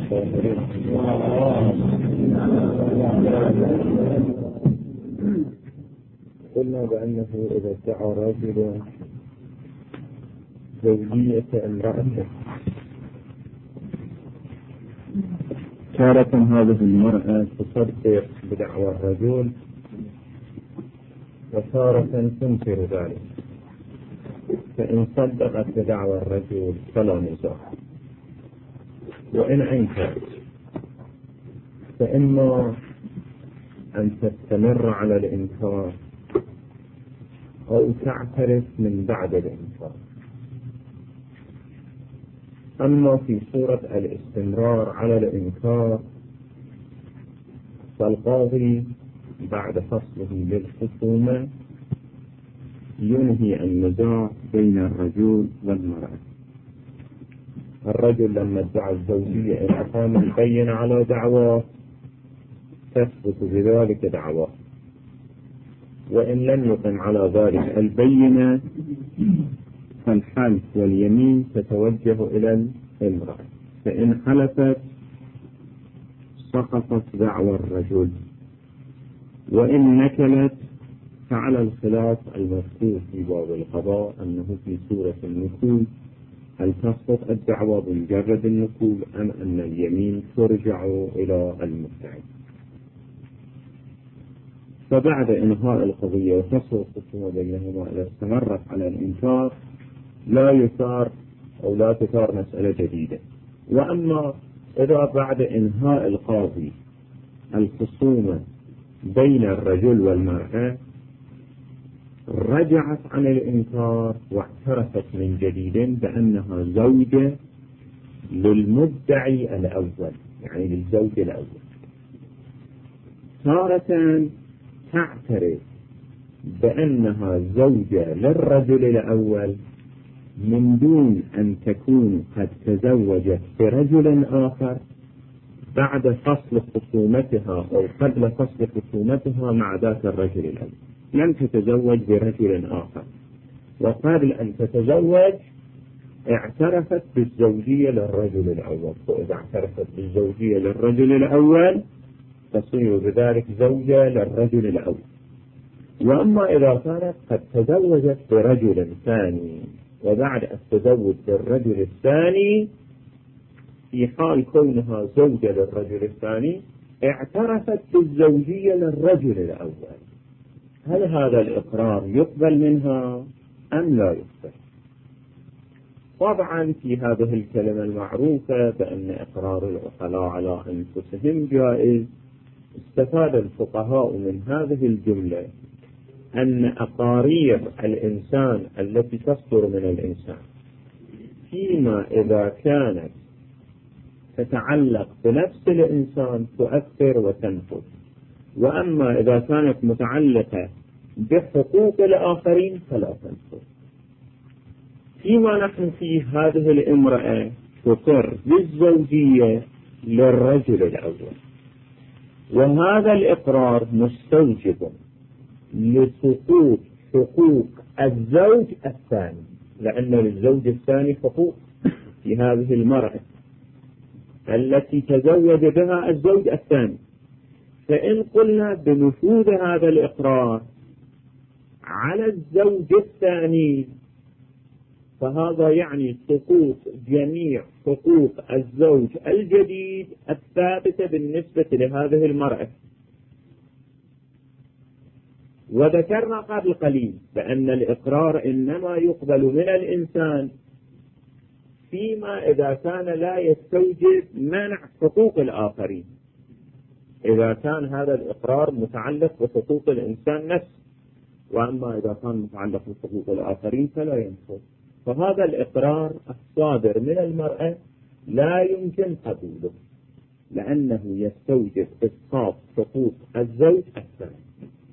قلنا بأنه إذا ادعى رجل زوجية امرأته تارة هذه المرأة تصدق بدعوى الرجل وتارة تنكر ذلك، فإن صدقت بدعوى الرجل فلا نزاع، وإن أنكرت فإما أن تستمر على الإنكار أو تعترف من بعد الإنكار. أما في صورة الاستمرار على الإنكار فالقاضي بعد فصله للخصومة ينهي النزاع بين الرجل والمرأة. الرجل لما ادعى الزوجية إن أقام البينة على دعواه تثبت بذلك دعواه، وإن لم يقم على ذلك البينة فالحلف واليمين تتوجه إلى الامرأة، فإن حلفت سقطت دعوى الرجل، وإن نكلت فعلى الخلاف المذكور في باب القضاء أنه في سورة النكول هل تسقط الدعوى بمجرد النكول أم أن اليمين ترجع إلى المدعي. فبعد إنهاء القضية وفصل الخصومة بينهما إذا استمرت على الإنكار لا يثار أو لا تثار مسألة جديدة. وأما إذا بعد إنهاء القاضي الخصومة بين الرجل والمرأة رجعت عن الإنكار واعترفت من جديد بأنها زوجة للمدعي الأول، يعني للزوج الأول، تارة تعترف بأنها زوجة للرجل الأول من دون أن تكون قد تزوجت برجل آخر بعد فصل خصومتها أو قبل فصل خصومتها مع ذاك الرجل الأول. لم تتزوج برجل آخر، وقبل أن تتزوج اعترفت بالزوجية للرجل الأول، وإذا اعترفت بالزوجية للرجل الأول تصير بذلك زوجة للرجل الأول. وأما إذا كانت قد تزوجت برجل ثاني وبعد التزوج بالرجل الثاني في حال كونها زوجة للرجل الثاني اعترفت بالزوجية للرجل الأول، هل هذا الإقرار يقبل منها أم لا يقبل؟ طبعا في هذه الكلمة المعروفة بأن إقرار العقلاء على أنفسهم جائز، استفاد الفقهاء من هذه الجملة أن أقارير الإنسان التي تصدر من الإنسان فيما إذا كانت تتعلق بنفس الإنسان تؤثر وتنفذ، وأما إذا كانت متعلقة بحقوق الآخرين فلا تنفذ. فيما نحن فيه هذه الامرأة تقر بالزوجية للرجل الأول، وهذا الإقرار مستوجب لسقوط حقوق الزوج الثاني، لأن للزوج الثاني حقوق في هذه المرأة التي تزوج بها الزوج الثاني. فإن قلنا بنفوذ هذا الإقرار على الزوج الثاني فهذا يعني سقوط جميع حقوق الزوج الجديد الثابتة بالنسبة لهذه المرأة. وذكرنا قبل قليل بأن الإقرار إنما يقبل من الإنسان فيما إذا كان لا يستوجب منع حقوق الآخرين، إذا كان هذا الإقرار متعلق بحقوق الإنسان نفسه، وأما إذا كان متعلق بحقوق الآخرين فلا ينفذ. فهذا الإقرار الصادر من المرأة لا يمكن قبوله لأنه يستوجب إسقاط حقوق الزوج الثاني.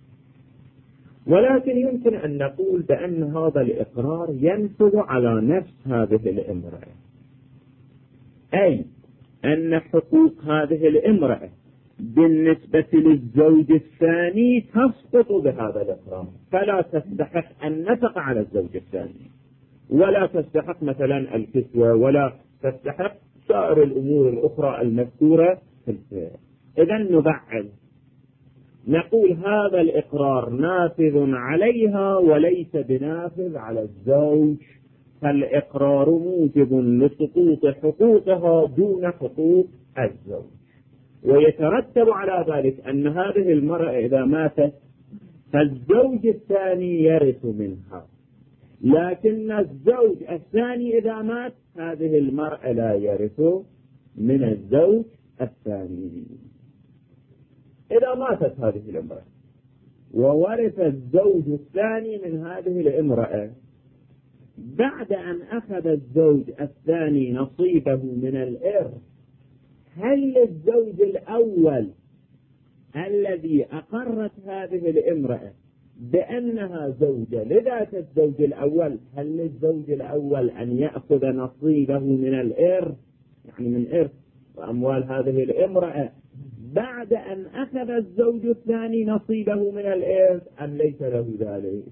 ولكن يمكن أن نقول بأن هذا الإقرار ينفذ على نفس هذه الامرأة، أي أن حقوق هذه الامرأة بالنسبة للزوج الثاني تسقط بهذا الإقرار، فلا تستحق النفقة على الزوج الثاني، ولا تستحق مثلا الكسوة، ولا تستحق سائر الأمور الأخرى المذكورة في الفعل. إذا نبعد نقول هذا الإقرار نافذ عليها وليس بنافذ على الزوج، فالإقرار موجب لسقوط حقوقها دون حقوق الزوج، ويترتب على ذلك أن هذه المرأة إذا ماتت فالزوج الثاني يرث منها، لكن الزوج الثاني إذا مات هذه المرأة لا يرث من الزوج الثاني. إذا ماتت هذه الامرأة وورث الزوج الثاني من هذه الامرأة، بعد أن أخذ الزوج الثاني نصيبه من الإرث، هل الزوج الأول الذي أقرت هذه الامرأة بأنها زوجة لذات الزوج الأول، هل للزوج الأول أن يأخذ نصيبه من الإرث، يعني من إرث وأموال هذه الامرأة بعد أن أخذ الزوج الثاني نصيبه من الإرث، أم ليس له ذلك؟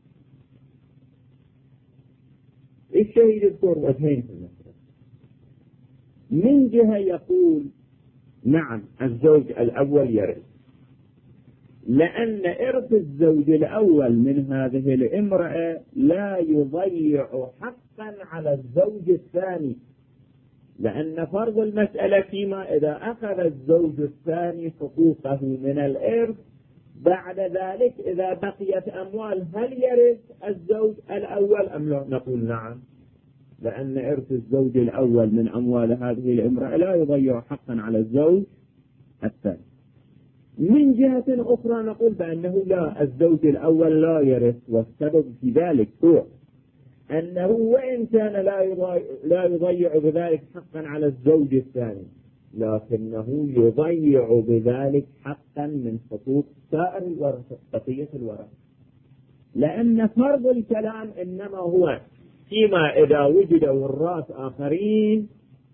الشهيد يذكر وجهين في المسألة. من جهة يقول نعم الزوج الأول يرث، لأن إرث الزوج الأول من هذه الامرأة لا يضيع حقا على الزوج الثاني، لأن فرض المسألة فيما إذا أخذ الزوج الثاني حقوقه من الإرث، بعد ذلك إذا بقيت أموال هل يرث الزوج الأول أم لا؟ نقول نعم، لأن إرث الزوج الأول من أموال هذه الامرأة لا يضيع حقا على الزوج الثاني. من جهة أخرى نقول بأنه لا، الزوج الأول لا يرث، والسبب في ذلك هو أنه وإن كان لا يضيع بذلك حقا على الزوج الثاني، لكنه يضيع بذلك حقا من حقوق سائر الورثة، بقية الورثة، لأن فرض الكلام إنما هو فيما إذا وجد وراث آخرين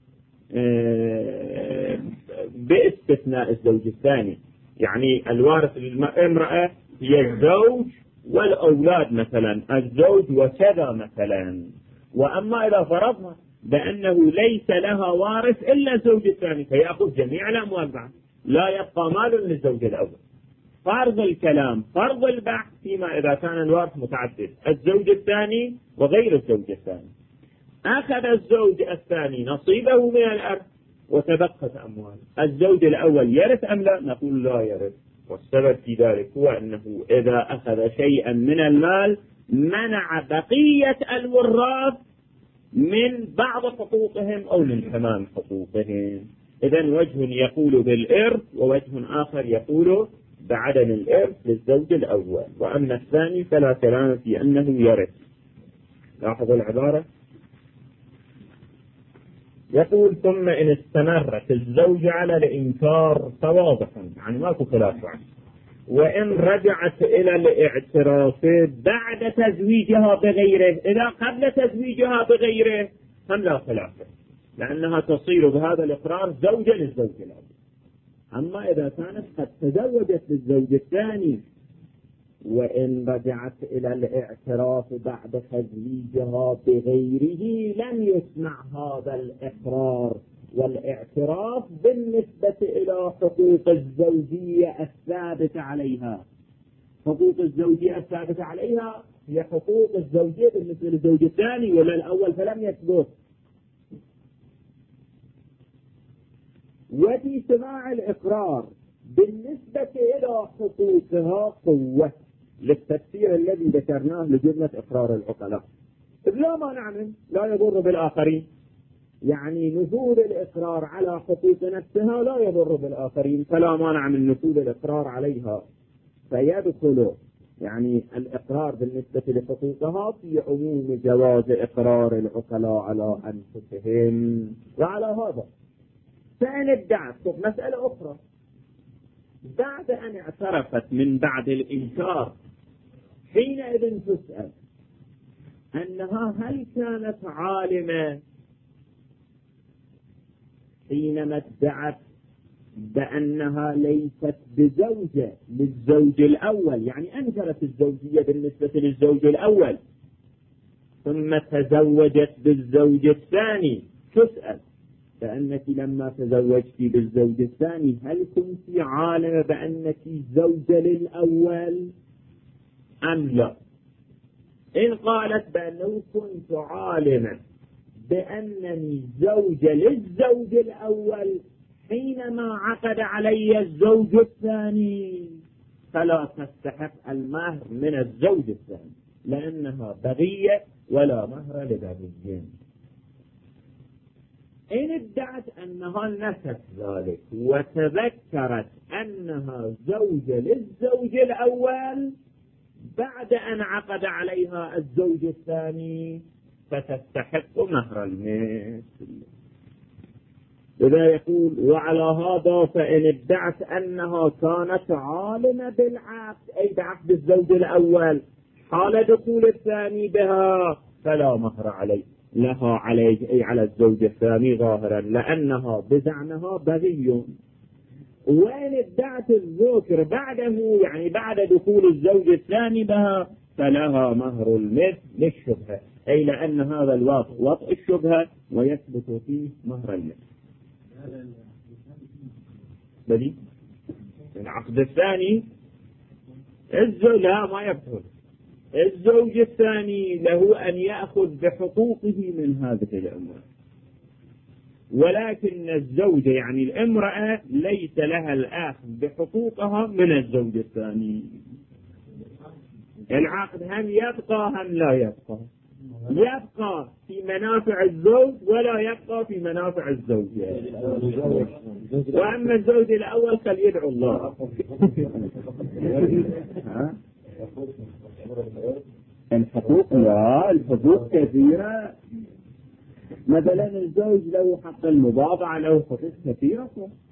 باستثناء الزوج الثاني، يعني الوارث للامرأة هي الزوج والأولاد مثلا، الزوج وكذا مثلا. وأما إذا فرضنا بأنه ليس لها وارث إلا الزوج الثاني فيأخذ جميع الأموال بعد، لا يبقى مال للزوج الأول. فرض الكلام فرض البحث فيما إذا كان الوارث متعدد، الزوج الثاني وغير الزوج الثاني. أخذ الزوج الثاني نصيبه من الأرث وتبقت أموال، الزوج الأول يرث أم لا؟ نقول لا يرث، والسبب في ذلك هو أنه إذا أخذ شيئا من المال منع بقية الوراث من بعض حقوقهم أو من تمام حقوقهم. إذن وجه يقول بالإرث ووجه آخر يقول بعدم الإرث للزوج الأول، وأما الثاني فلا كلام في أنه يرث. لاحظوا العبارة، يقول ثم إن استمرت الزوجة على الإنكار فواضح، يعني ماكو خلاف عنه، وإن رجعت إلى الاعتراف بعد تزويجها بغيره، إذا قبل تزويجها بغيره هم لا خلاف، لأنها تصير بهذا الإقرار زوجة للزوج الأول. أما إذا كانت قد تزوجت للزوج الثاني وإن رجعت إلى الاعتراف بعد تزويجها بغيره لم يسمع هذا الإقرار، والاعتراف بالنسبة إلى حقوق الزوجية الثابتة عليها. حقوق الزوجية الثابتة عليها هي حقوق الزوجية بالنسبة للزوج الثاني، ولا الأول فلم يثبت. وفي سماع الإقرار بالنسبة إلى حقوقها قوة للتفسير الذي ذكرناه لجملة إقرار العقلاء، لا مانع منه، لا يضر بالآخرين، يعني نفوذ الإقرار على حقوق نفسها لا يضر بالآخرين، فلا مانع من نفوذ الإقرار عليها، فيدخل يعني الإقرار بالنسبة لحقوقها في عموم جواز إقرار العقلاء على أنفسهم. وعلى هذا فإن ادعت مسألة أخرى بعد أن اعترفت من بعد الإنكار، حينئذ تسأل أنها هل كانت عالمة حينما ادعت بأنها ليست بزوجة للزوج الأول، يعني أنكرت الزوجية بالنسبة للزوج الأول ثم تزوجت بالزوج الثاني، تسأل فأنك لما تزوجت بالزوج الثاني هل كنت عالمة بأنك زوجة للأول أم لا؟ إن قالت بأنه كنت عالمة بأنني زوجة للزوج الأول حينما عقد علي الزوج الثاني فلا تستحق المهر من الزوج الثاني، لأنها بغية ولا مهر لبغي. إن ادعت أنها نست ذلك وتذكرت أنها زوجة للزوج الأول بعد أن عقد عليها الزوج الثاني فتستحق مهر المثل. لذا يقول وعلى هذا فإن ادعت أنها كانت عالمة بالعقد أي بعقد الزوج الأول حال دخول الثاني بها فلا مهر عليه لها عليه أي على الزوج الثاني ظاهرا، لأنها بزعمها بغي. وإن ادعت الذكر بعده يعني بعد دخول الزوج الثاني بها فلها مهر المثل للشبهة، أي لأن هذا وطء الشبهة ويثبت فيه مهر المثل. بدي العقد الثاني الزوج لا ما يبطل، الزوج الثاني له أن يأخذ بحقوقه من هذه الأموال، ولكن الزوجة يعني الامرأة ليس لها الأخذ بحقوقها من الزوج الثاني. العقد هم يبقى هم لا يبقى، يبقى في منافع الزوج ولا يبقى في منافع الزوجة. وأما الزوج الأول فليدعو الله. الحقوق لا، الحقوق كثيرة. مثلا الزوج له حق المباضعة، له حقوق كثيرة.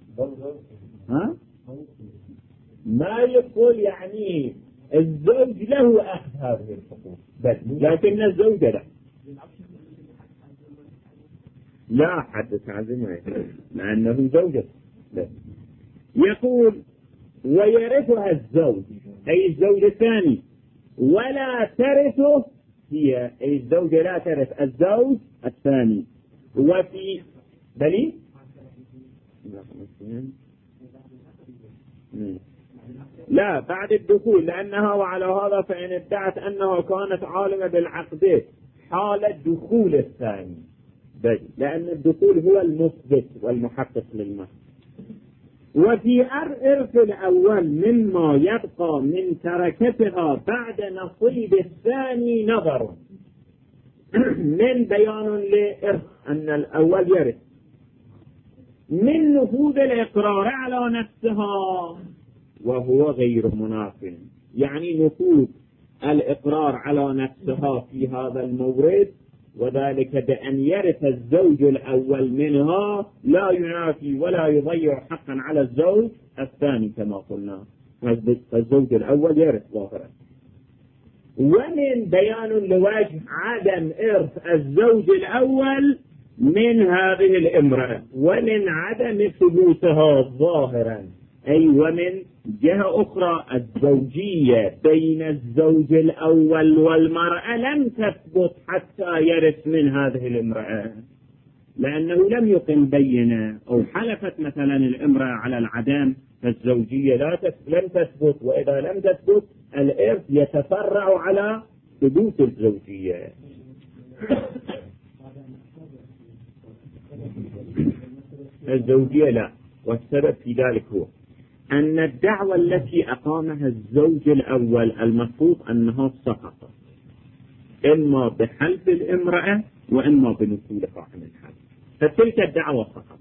ما يقول يعني الزوج له أخذ هذه الحقوق بس، لكن الزوجة لا. لا حد تعزمه لأنه زوجة. يقول ويرثها الزوج أي الزوج الثاني ولا ترثه هي أي الزوجة لا ترث الزوج الثاني. وفي دليل لا بعد الدخول، لأنها وعلى هذا فإن ادعت أنها كانت عالمة بالعقد حال دخول الثاني، لأن الدخول هو المثبت والمحقق للمهر. وفي إرث الأول مما يبقى من تركتها بعد نصيب الثاني نظر من بيان لإرث أن الأول يرث من نفوذ الإقرار على نفسها وهو غير مناف، يعني نفوذ الإقرار على نفسها في هذا المورد، وذلك بأن يرث الزوج الأول منها لا ينافي ولا يضيع حقا على الزوج الثاني كما قلنا، فالزوج الأول يرث ظاهرا. ومن بيان لوجه عدم إرث الزوج الأول من هذه الامرأة ومن عدم ثبوتها ظاهرا، أي ومن جهة أخرى الزوجية بين الزوج الأول والمرأة لم تثبت حتى يرث من هذه الامرأة، لأنه لم يقم بينة أو حلفت مثلا الامرأة على العدم، فالزوجية لم تثبت، وإذا لم تثبت الإرث يتفرع على ثبوت الزوجية. الزوجية لا، والسبب في ذلك هو أن الدعوة التي أقامها الزوج الأول المفروض أنها سقطت إما بحلف الامرأة وإما بنزولها عن الحلف، فتلك الدعوة سقطت.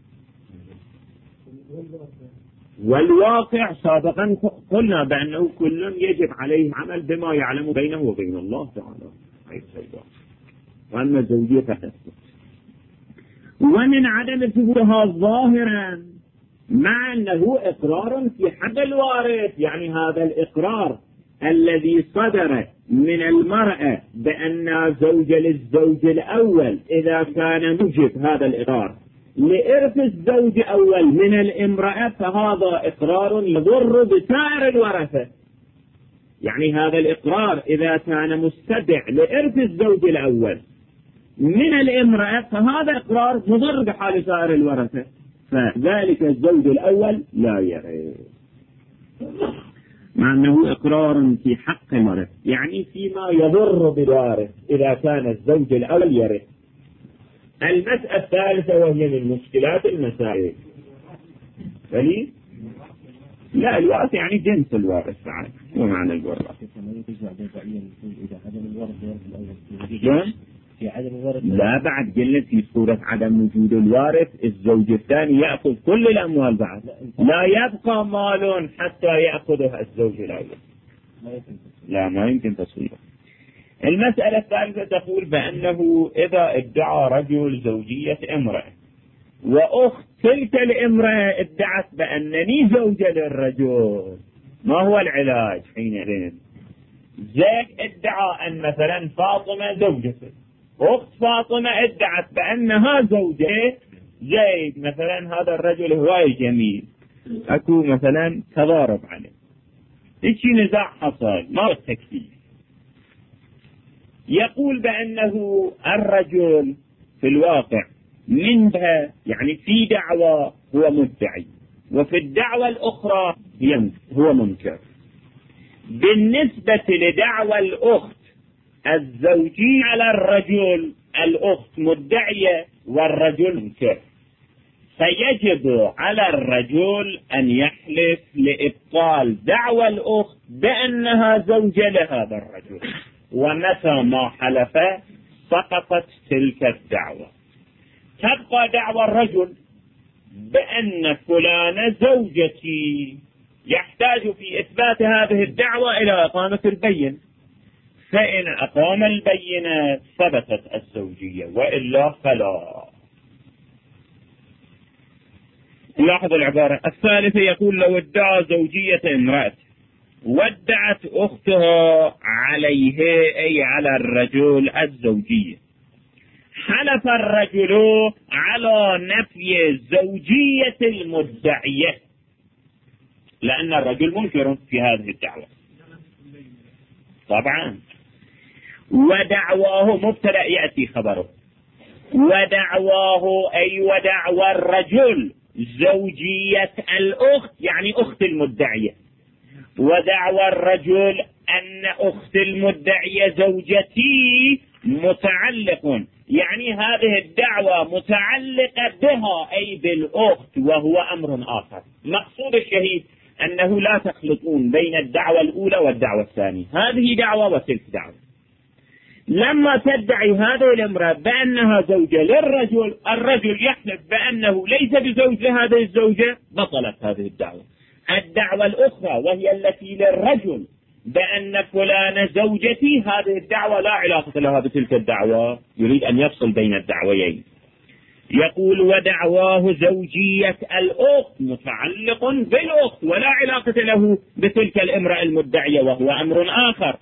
والواقع سابقا قلنا بأنه كل يجب عليه عمل بما يعلم بينه وبين الله تعالى، وأما الزوجية فتثبت. ومن عدم ثبوتها ظاهرا مع أنه إقرار في حق الوارث، يعني هذا الإقرار الذي صدر من المرأة بأن زوج للزوج الأول إذا كان موجب هذا الإقرار لإرث الزوج الأول من الامرأة فهذا إقرار يضر بسائر الورثة. يعني هذا الإقرار إذا كان مستدع لإرث الزوج الأول من الامرأة فهذا إقرار مضر بحال سائر الورثة، فذلك الزوج الأول لا يرث، مع أنه إقرار في حق الورث، يعني فيما يضر بالوارث إذا كان الزوج الأول يرث. المسألة الثالثة وهي من مشكلات المسائل، لا الوارث يعني جنس الوارث بعد، هو معنى الوارث. لا بعد قلت في صورة عدم وجود الوارث الزوج الثاني يأخذ كل الأموال بعد، لا يبقى مال حتى يأخذه الزوج الأول، لا ما يمكن تصويره. المسألة الثالثة تقول بأنه إذا ادعى رجل زوجية امرأة وأخت تلك الامرأة ادعت بأنني زوجة للرجل، ما هو العلاج حينئذ؟ زيد ادعى أن مثلا فاطمة زوجته، أخت فاطمة ادعت بأنها زوجة زيد، مثلا هذا الرجل هواي جميل، أكو مثلا تضارب عليه، إيش نزاع حصل ما هو التكفير. يقول بأنه الرجل في الواقع منها يعني في دعوة هو مدعي، وفي الدعوة الأخرى هو منكر. بالنسبة لدعوى الأخت الزوجية على الرجل، الأخت مدعية والرجل منكر، فيجب على الرجل أن يحلف لإبطال دعوى الأخت بأنها زوجة لهذا الرجل، ومتى ما حلف سقطت تلك الدعوة. تبقى دعوى الرجل بأن فلانة زوجتي، يحتاج في إثبات هذه الدعوة إلى إقامة البينة، فإن أقام البينة ثبتت الزوجية وإلا فلا. لاحظ العبارة الثالثة، يقول لو ادعى زوجية امرأة وادعت أختها عليه أي على الرجل الزوجية، حلف الرجل على نفي زوجية المدعية لأن الرجل منكر في هذه الدعوة طبعا، ودعواه مبتدأ يأتي خبره، ودعواه أي ودعوى الرجل زوجية الأخت يعني أخت المدعية، ودعوى الرجل أن أخت المدعية زوجتي متعلق، يعني هذه الدعوة متعلقة بها أي بالأخت، وهو أمر آخر. مقصود الشهيد أنه لا تخلطون بين الدعوة الأولى والدعوة الثانية، هذه دعوة وتلك دعوة. لما تدعي هذه الامرأة بأنها زوجة للرجل، الرجل يحلف بأنه ليس بزوج لهذه الزوجة، بطلت هذه الدعوة. الدعوة الأخرى وهي التي للرجل بأن فلان زوجتي، هذه الدعوة لا علاقة لها بتلك الدعوة، يريد أن يفصل بين الدعويين. يقول ودعواه زوجية الأخت متعلق بالأخت ولا علاقة له بتلك الامرأة المدعية، وهو أمر آخر.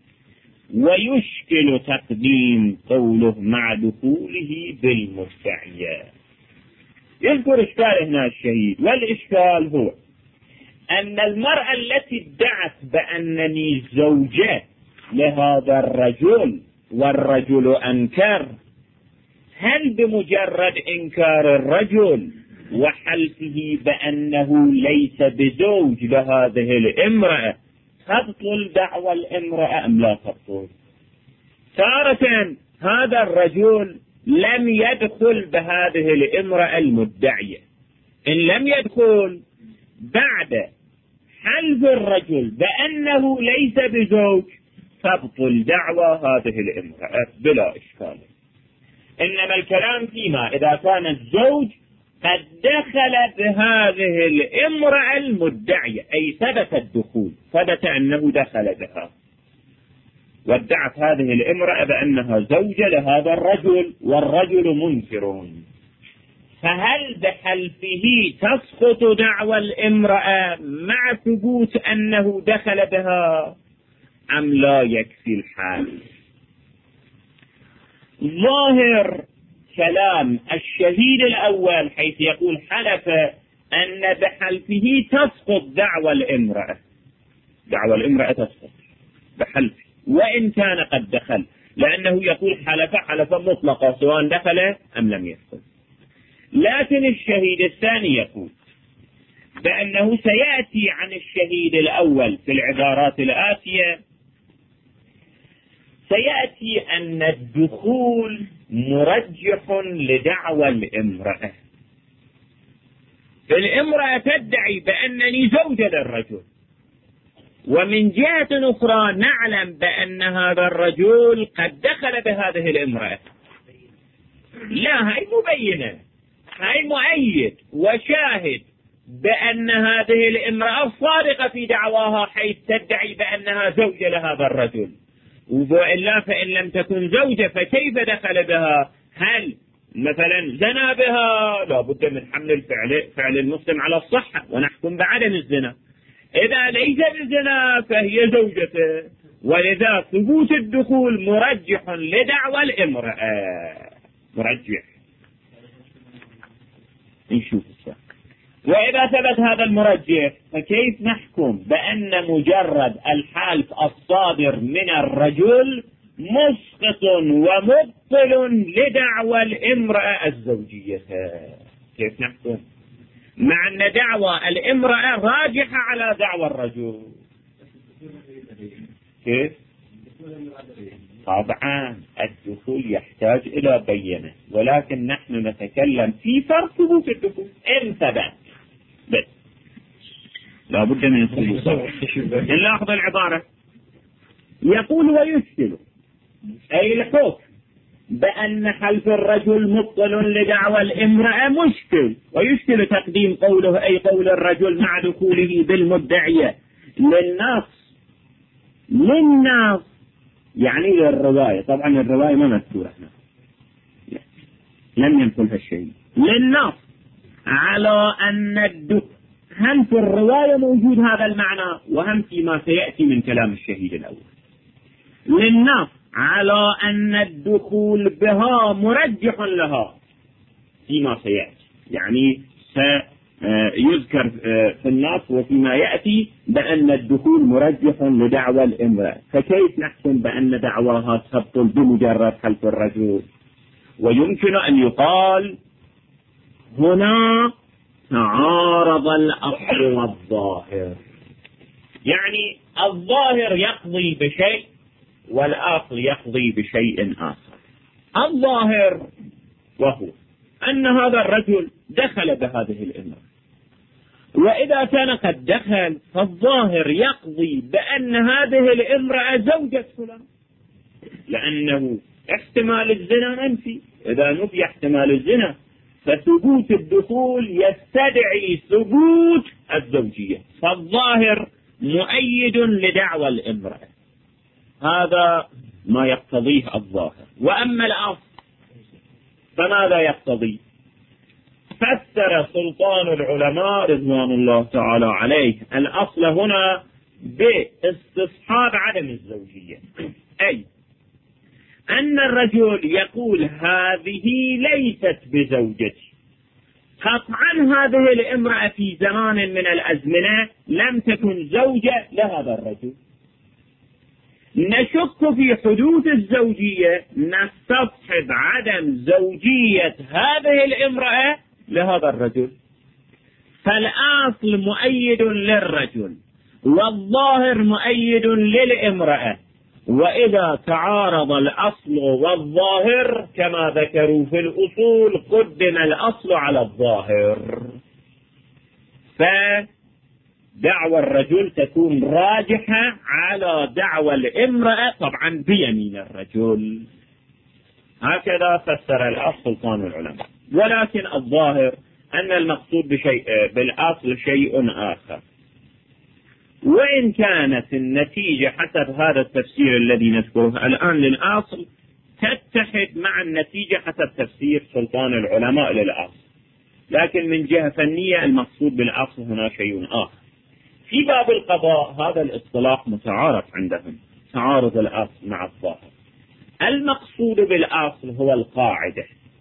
ويشكل تقديم قوله مع دخوله بالمدعية. يذكر إشكال هنا الشهيد، والإشكال هو أن المرأة التي ادعت بأنني زوجة لهذا الرجل والرجل أنكر، هل بمجرد إنكار الرجل وحلفه بأنه ليس بزوج لهذه الامرأة تبطل دعوى الامرأة أم لا تبطل؟ تارة هذا الرجل لم يدخل بهذه الامرأة المدعية، إن لم يدخل بعد حلف الرجل بأنه ليس بزوج تبطل دعوى هذه الامرأة بلا إشكال. إنما الكلام فيما إذا كان الزوج قد دخل بهذه الامرأة المدعية، أي ثبت الدخول، ثبت أنه دخل بها وادعت هذه الامرأة بأنها زوجة لهذا الرجل والرجل منكر، فهل بحلفه تسقط دعوى الامرأة مع ثبوت أنه دخل بها أم لا يكفي الحال؟ ظاهر كلام الشهيد الأول حيث يقول حلف أن بحلفه تسقط دعوى الامرأة، دعوى الامرأة تسقط بحلفه وإن كان قد دخل، لأنه يقول حلفة مطلقة سواء دخل أم لم يدخل. لكن الشهيد الثاني يقول بأنه سيأتي عن الشهيد الأول في العبارات الآتية، سيأتي أن الدخول مرجح لدعوى الامرأة. الامرأة تدعي بأنني زوجة للرجل، ومن جهة أخرى نعلم بأن هذا الرجل قد دخل بهذه الامرأة. لا، هاي مبينة، هاي مؤيد وشاهد بأن هذه الامرأة صادقة في دعواها، حيث تدعي بأنها زوجة لهذا الرجل. وإلا فإن لم تكن زوجة فكيف دخل بها؟ هل مثلا زنا بها؟ لا بد من حمل فعل المسلم على الصحة ونحكم بعدم الزنا. إذا ليس بالزنا فهي زوجته، ولذا ثبوت الدخول مرجح لدعوى الامرأة، مرجح. نشوف السؤال. وإذا ثبت هذا المرجح فكيف نحكم بأن مجرد الحلف الصادر من الرجل مسقط ومبطل لدعوى الامرأة الزوجية؟ كيف نحكم مع أن دعوى الامرأة راجحة على دعوى الرجل؟ كيف؟ طبعا الدخول يحتاج إلى بينة، ولكن نحن نتكلم في فرق ثبوت الدخول. إن ثبت بس لا بد من الثبوت. نلاحظ العبارة، يقول ويشكل أي الحكم بأن حلف الرجل مبطل لدعوى الامرأة مشكل. ويشكل تقديم قوله أي قول الرجل مع دخوله بالمدعية للناس يعني للرواية. طبعا الرواية ما مذكورة هنا، لم ينقلها الشيء. للناس على أن هم في الرواية موجود هذا المعنى، وهم فيما سيأتي من كلام الشهيد الأول. للناس على أن الدخول بها مرجح لها فيما سيأتي، يعني سيذكر في النص وفيما يأتي بأن الدخول مرجح لدعوى الامرأة. فكيف نحكم بأن دعواها تبطل بمجرد حلف الرجل؟ ويمكن أن يقال هنا تعارض الأصل والظاهر، يعني الظاهر يقضي بشيء والأصل يقضي بشيء آخر. الظاهر وهو أن هذا الرجل دخل بهذه الامرأة، وإذا كان قد دخل فالظاهر يقضي بأن هذه الامرأة زوجة فلان، لأنه احتمال الزنا منفي. إذا نفي احتمال الزنا فثبوت الدخول يستدعي ثبوت الزوجية، فالظاهر مؤيد لدعوى الامرأة. هذا ما يقتضيه الظاهر. وأما الأصل فماذا يقتضي؟ فسر سلطان العلماء رضوان الله تعالى عليه الأصل هنا باستصحاب عدم الزوجية، أي أن الرجل يقول هذه ليست بزوجتي. قطعا هذه الامرأة في زمان من الأزمنة لم تكن زوجة لهذا الرجل. نشك في حدوث الزوجية، نستصحب عدم زوجية هذه الامرأة لهذا الرجل. فالأصل مؤيد للرجل والظاهر مؤيد للامرأة، وإذا تعارض الأصل والظاهر كما ذكروا في الأصول قدم الأصل على الظاهر، فدعوى الرجل تكون راجحة على دعوى الامرأة طبعا بيمين الرجل. هكذا فسر الأصل سلطان العلماء. ولكن الظاهر أن المقصود بالأصل شيء آخر، وإن كانت النتيجة حسب هذا التفسير الذي نذكره الآن للأصل تتحد مع النتيجة حسب تفسير سلطان العلماء للأصل، لكن من جهة فنية المقصود بالأصل هنا شيء آخر. في باب القضاء هذا الاصطلاح متعارف عندهم، تعارض الأصل مع الظاهر. المقصود بالأصل هو القاعدة،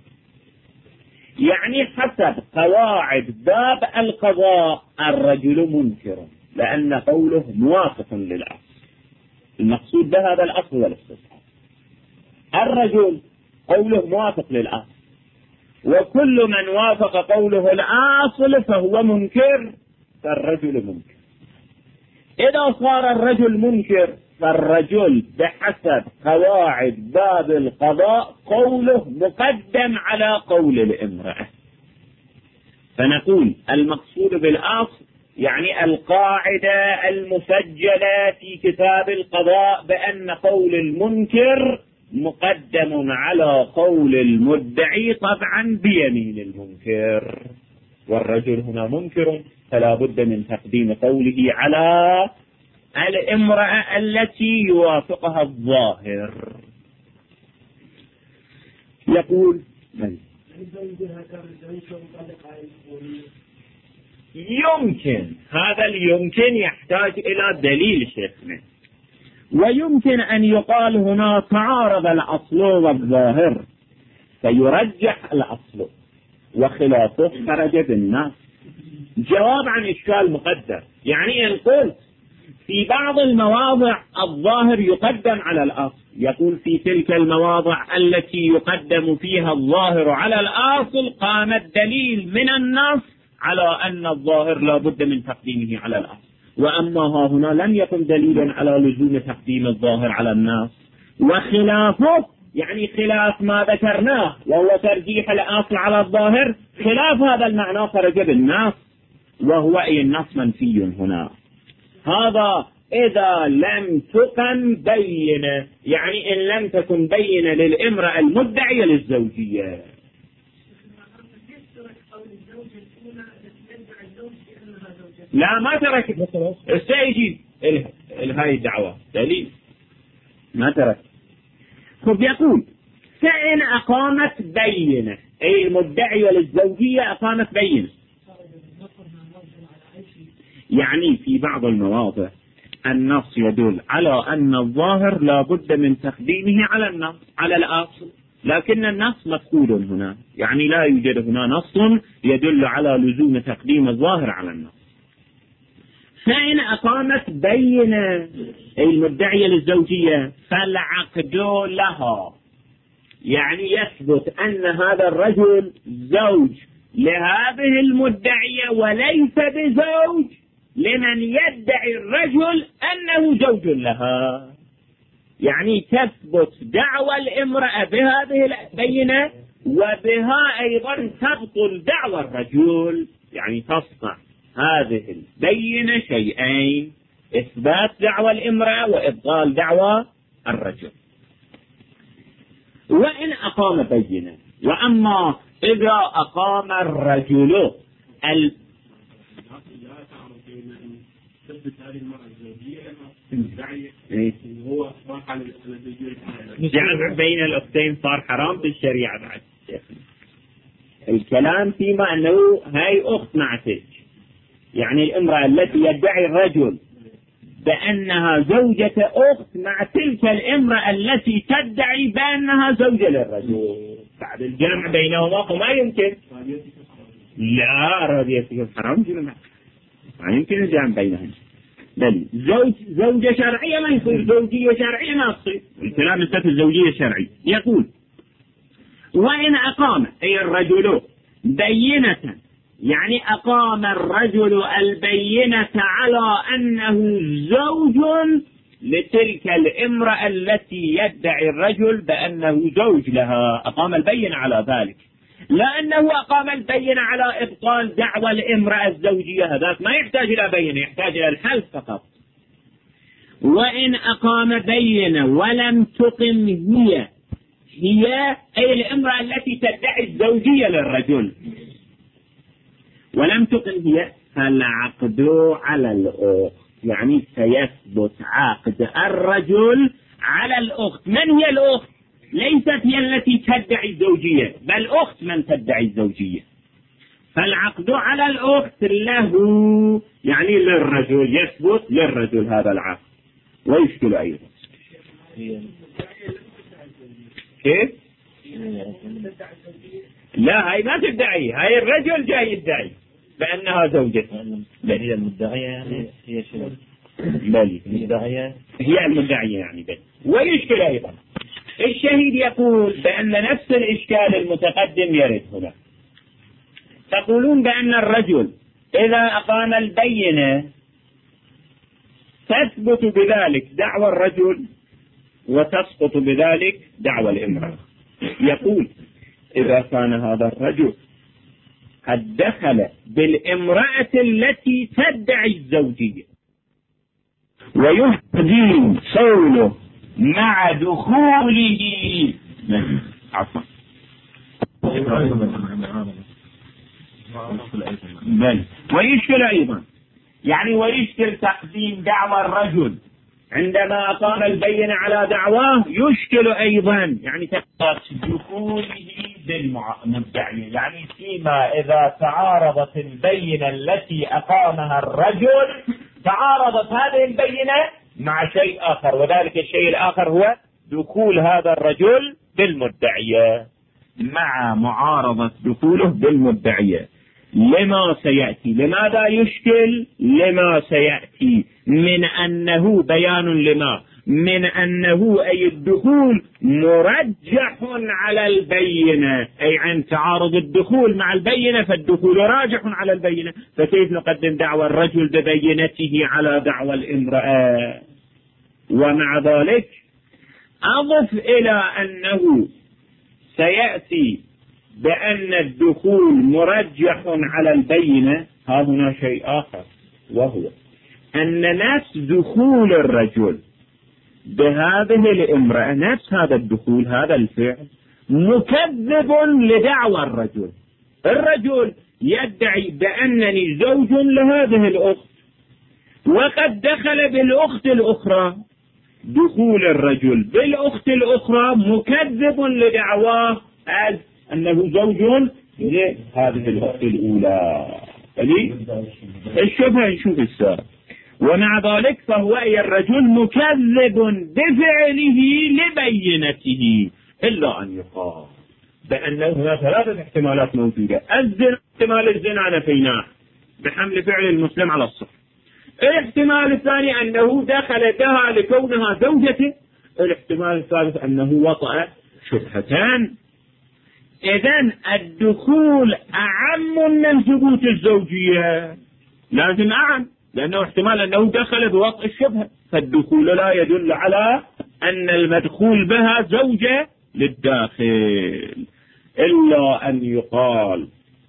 يعني حسب قواعد باب القضاء الرجل منكر لأن قوله موافق للأصل. المقصود بهذا الأصل والاستصحاب. الرجل قوله موافق للأصل، وكل من وافق قوله الأصل فهو منكر، فالرجل منكر. إذا صار الرجل منكر فالرجل بحسب قواعد باب القضاء قوله مقدم على قول الامرأة. فنقول المقصود بالأصل يعني القاعدة المسجلة في كتاب القضاء بأن قول المنكر مقدم على قول المدعي، طبعا بيمين المنكر، والرجل هنا منكر فلا بد من تقديم قوله على الامرأة التي يوافقها الظاهر. يقول يمكن، هذا اليمكن يحتاج إلى دليل شيخنا. ويمكن أن يقال هنا تعارض الأصل والظاهر فيرجح الأصل وخلافه خرج بالنص. جواب عن إشكال مقدر، يعني إن قلت في بعض المواضع الظاهر يقدم على الأصل، يقول في تلك المواضع التي يقدم فيها الظاهر على الأصل قام الدليل من النص على أن الظاهر لا بد من تقديمه على الأصل، وأما ها هنا لم يكن دليلا على لزوم تقديم الظاهر على النص. وخلافه يعني خلاف ما ذكرناه وهو ترجيح الأصل على الظاهر، خلاف هذا المعنى خرج بالنص، وهو أي النص منفي هنا. هذا إذا لم تكن بينة، يعني إن لم تكن بينة للامرأة المدعية للزوجية. لا ما ترك، سيجي هاي الدعوة دليل ما ترك. خب يقول فإن أقامت بينة، أي المدعية للزوجية أقامت بينة، يعني في بعض المواضع النص يدل على أن الظاهر لا بد من تقديمه على النص على الأصل، لكن النص مفقود هنا، يعني لا يوجد هنا نص يدل على لزوم تقديم الظاهر على النص. فإن أقامت بينة أي المدعية للزوجية فالعقد لها، يعني يثبت أن هذا الرجل زوج لهذه المدعية وليس بزوج لمن يدعي الرجل أنه زوج لها، يعني تثبت دعوى الامرأة بهذه البينة وبها أيضا تبطل دعوى الرجل، يعني تصنع هذه البينة شيئين: إثبات دعوى الامرأة وإبطال دعوى الرجل. وإن أقام بينة، وأما إذا أقام الرجل جمع بين الأختين صار حرام في الشريعة بعد. الكلام فيما أنه هاي أخت مع زوج، يعني الامرأة التي يدعي الرجل بأنها زوجة أخت مع تلك الامرأة التي تدعي بأنها زوجة للرجل، بعد الجمع بينهما وما يمكن. لا رضيتهم حرام جمع، ما يمكن الجمع بينهم، بل زوجة شرعية ما يصير، زوجية شرعية ما تصير، الكلام نسبة الزوجية الشرعية. يقول وإن أقام أي الرجل بينة، يعني أقام الرجل البينة على أنه زوج لتلك الامرأة التي يدعي الرجل بأنه زوج لها، أقام البينة على ذلك، لأنه أقام البينة على إبطال دعوى الامرأة الزوجية، هذا ما يحتاج إلى بينة، يحتاج إلى الحلف فقط. وإن أقام بينة ولم تقم هي أي الامرأة التي تدعي الزوجية للرجل ولم تقم هي، فالعقد على الأخت، يعني سيثبت عقد الرجل على الأخت. من هي الأخت؟ ليست هي التي تدعي الزوجية، بل أخت من تدعي الزوجية، فالعقد على الأخت له، يعني للرجل، يثبت للرجل هذا العقد. ويشكل أيضا كيف؟ لا هاي ما تدعي، هاي الرجل جاي يدعي بأنها زوجته. هي المدعية هي شنو؟ بل المدعية هي المدعية يعني بل. ويشكل أيضا الشهيد يقول بأن نفس الإشكال المتقدم يرد هنا. تقولون بأن الرجل إذا أقام البينة تثبت بذلك دعوى الرجل وتسقط بذلك دعوى الامرأة. يقول إذا كان هذا الرجل قد دخل بالامرأة التي تدعي الزوجية ويهدي صوله مع دخوله عفوا بل ويشكل أيضا يعني ويشكل تقديم دعوى الرجل عندما أقام البينة على دعواه، يشكل أيضا يعني دخوله بالمدعي، يعني فيما إذا تعارضت البينة التي أقامها الرجل تعارضت هذه البينة مع شيء آخر، وذلك الشيء الآخر هو دخول هذا الرجل بالمدعية مع معارضة دخوله بالمدعية. لما سيأتي، لماذا يشكل؟ لما سيأتي من أنه بيان لما، من أنه أي الدخول مرجح على البينة، أي عن تعارض الدخول مع البينة فالدخول راجح على البينة، فكيف نقدم دعوى الرجل ببينته على دعوى الامرأة؟ ومع ذلك أضف إلى أنه سيأتي بأن الدخول مرجح على البينة، هنا شيء آخر، وهو أن نفس دخول الرجل بهذه الامرأة، نفس هذا الدخول، هذا الفعل مكذب لدعوى الرجل. الرجل يدعي بأنني زوج لهذه الأخت، وقد دخل بالأخت الأخرى. دخول الرجل بالأخت الأخرى مكذب لدعواه أنه زوج لهذه الأخت الأولى. الشبهة نشوف السابق. ومع ذلك فهو الرجل مكذب بفعله لبينته، إلا أن يقال بأن هناك ثلاثة احتمالات موجودة. الزنا، احتمال الزنا نفيناه بحمل فعل المسلم على الصح. الاحتمال الثاني أنه دخل بها لكونها زوجته. الاحتمال الثالث أنه وطأ شبهتان. إذن الدخول أعم من ثبوت الزوجية، لازم أعم، لأنه احتمال أنه دخل بوطء الشبهة، فالدخول لا يدل على أن المدخول بها زوجة للداخل، إلا أن يقال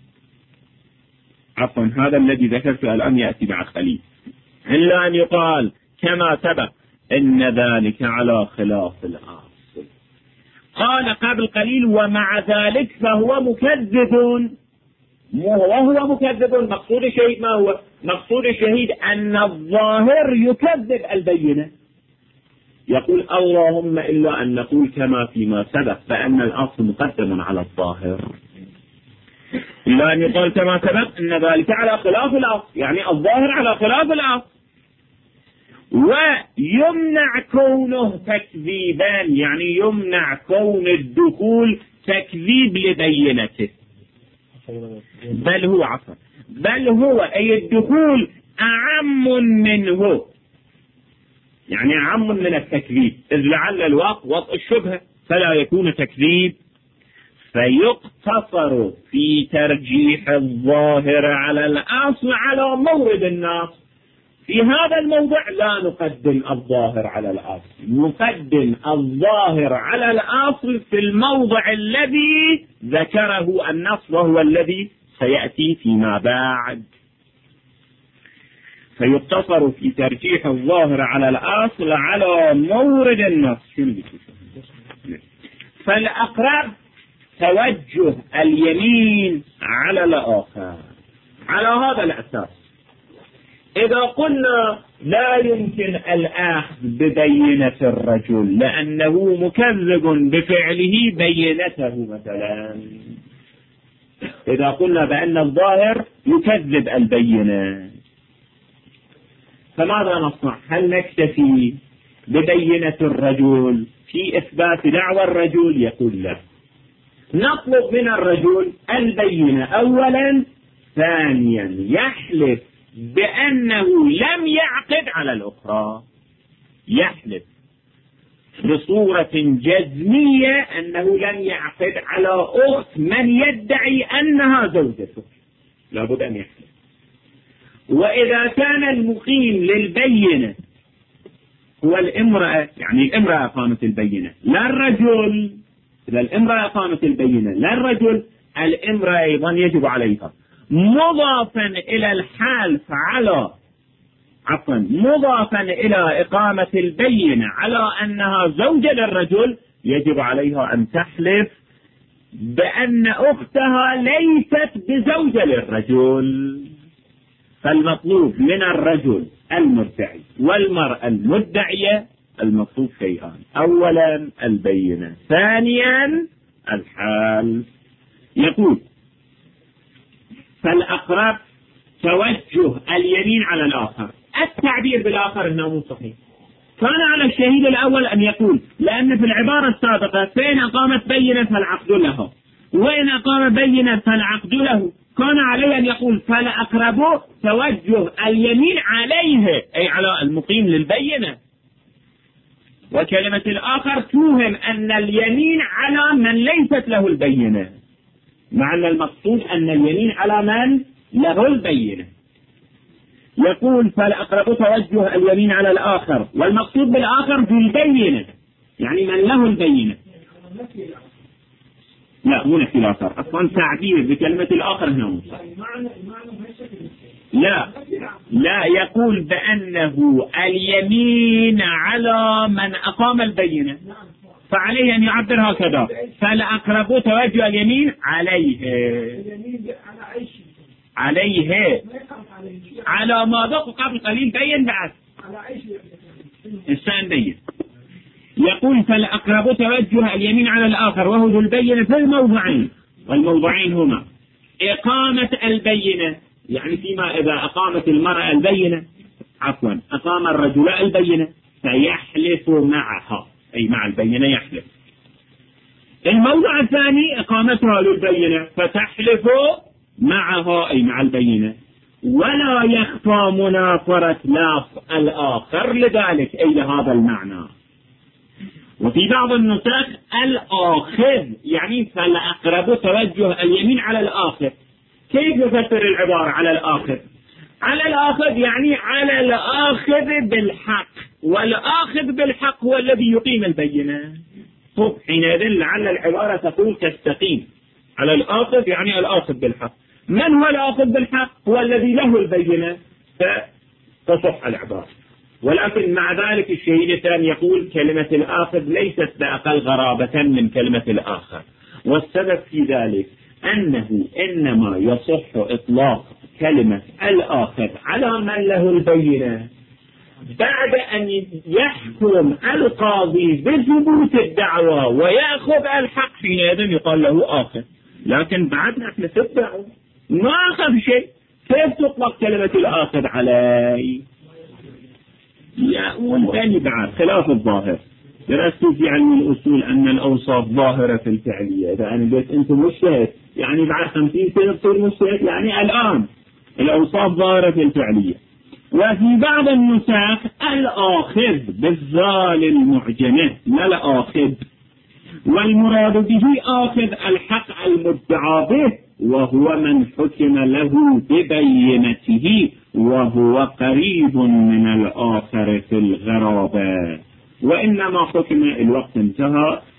عفوا هذا الذي ذكرته الآن يأتي مع خليل، إلا أن يقال كما سبق إن ذلك على خلاف الأصل. قال قبل قليل ومع ذلك فهو مكذب، وهو مكذب. مقصود الشهيد ما هو؟ مقصود الشهيد أن الظاهر يكذب البينة. يقول اللهم إلا أن نقول كما فيما سبق فأن الأصل مقدم على الظاهر، إلا أن يقال كما سبق أن ذلك على خلاف الأصل، يعني الظاهر على خلاف الأصل. ويمنع كونه تكذيبا، يعني يمنع كون الدخول تكذيب لبينته، بل هو أي الدخول أعم منه، يعني أعم من التكذيب، إذ لعل الواقع وطء الشبهة فلا يكون تكذيب. فيقتصر في ترجيح الظاهر على الأصل على مورد النص. في هذا الموضع لا نقدم الظاهر على الأصل، نقدم الظاهر على الأصل في الموضع الذي ذكره النص، وهو الذي سيأتي فيما بعد. فيقتصر في ترجيح الظاهر على الأصل على مورد النص. فالأقرب توجه اليمين على الآخر على هذا الأساس. إذا قلنا لا يمكن الأخذ ببينة الرجل لأنه مكذب بفعله بينته مثلا، إذا قلنا بأن الظاهر يكذب البينة، فماذا نصنع؟ هل نكتفي ببينة الرجل في إثبات دعوى الرجل؟ يقول لا، نطلب من الرجل البينة أولا، ثانيا يحلف بأنه لم يعقد على الأخرى، يحلف بصورة جزمية أنه لن يعقد على أخت من يدعي أنها زوجته، لابد أن يحلف. وإذا كان المقيم للبينة هو الامرأة، يعني الامرأة قامت البينة لا الرجل، إذا الامرأة قامت البينة لا الرجل، الامرأة أيضا يجب عليها مضافا إلى الحال على مضافا إلى إقامة البينة على أنها زوجة للرجل، يجب عليها أن تحلف بأن أختها ليست بزوجة للرجل. فالمطلوب من الرجل المدعي والمرأة المدعية المطلوب شيئان: أولا البينة، ثانيا الحال. يقول: فالأقرب توجه اليمين على الآخر. التعبير بالآخر هنا مو صحيح. كان على الشهيد الأول أن يقول، لأن في العبارة السابقة فإن أقامت بينة فالعقد له، وإن أقام بينة فالعقد له، كان عليه أن يقول فالأقرب توجه اليمين عليه، أي على المقيم للبينة. وكلمة الآخر توهم أن اليمين على من ليست له البينة، مع أن المقصود أن اليمين على من له البينة. يقول فالأقرب توجه اليمين على الآخر، والمقصود بالآخر بالبينة يعني من له البينة. لا مو نفي الآخر، أصلا تعبير بكلمة الآخر هنا. لا يقول بأنه اليمين عليه من أقام البينة، فعليه أن يعبر هكذا: فالأقرب توجه اليمين عليه على ما ذكر قبل قليل بين بعد إنسان بين. يقول فالأقرب توجه اليمين على الآخر وهو ذو البينة في الموضعين، والموضعين هما إقامة البينة، يعني فيما إذا أقامت المرأة البينة أقام الرجل البينة فيحلف معها، أي مع البينة يحلف. الموضع الثاني إقامتها للبينة فتحلف معها، أي مع البينة، ولا يخفى منافرة لفظ الآخر لذلك، أي لهذا المعنى. وفي بعض النسخ الآخذ، يعني فالأقرب توجه اليمين على الآخذ. كيف يفسر العبارة على الآخذ؟ على الآخذ يعني على الآخذ بالحق، والآخذ بالحق هو الذي يقيم البينة. حينئذ لعل العبارة تقول تستقيم. على الآخذ يعني الآخذ بالحق. من هو الآخذ بالحق؟ هو الذي له البينة، فتصح العبارة. ولكن مع ذلك الشهيد الثاني يقول كلمة الآخذ ليست بأقل غرابة من كلمة الآخر، والسبب في ذلك أنه إنما يصح إطلاق كلمة الآخذ على من له البينة بعد أن يحكم القاضي بثبوت الدعوة ويأخذ الحق، حينئذ يقال له آخذ. لكن بعد نحن في الدعوة ما أخذ شيء، كيف تطلق كلمة الآخذ عليه؟ والثاني بعد خلاف الظاهر. درستوا في علم الأصول أن الأوصاف ظاهرة في الفعلية. إذا أنا قلت أنتم مجتهد يعني بعد 50 سنة تصير مجتهد، يعني الآن الأوصاف ظاهرة في الفعلية. وفي بعض النسخ الآخذ بالذال المعجمة لا الآخذ، والمراد به آخذ الحق المدعى به، وهو من حكم له ببينته، وهو قريب من الآخر في الغرابة. وإنما حكم الوقت انتهى.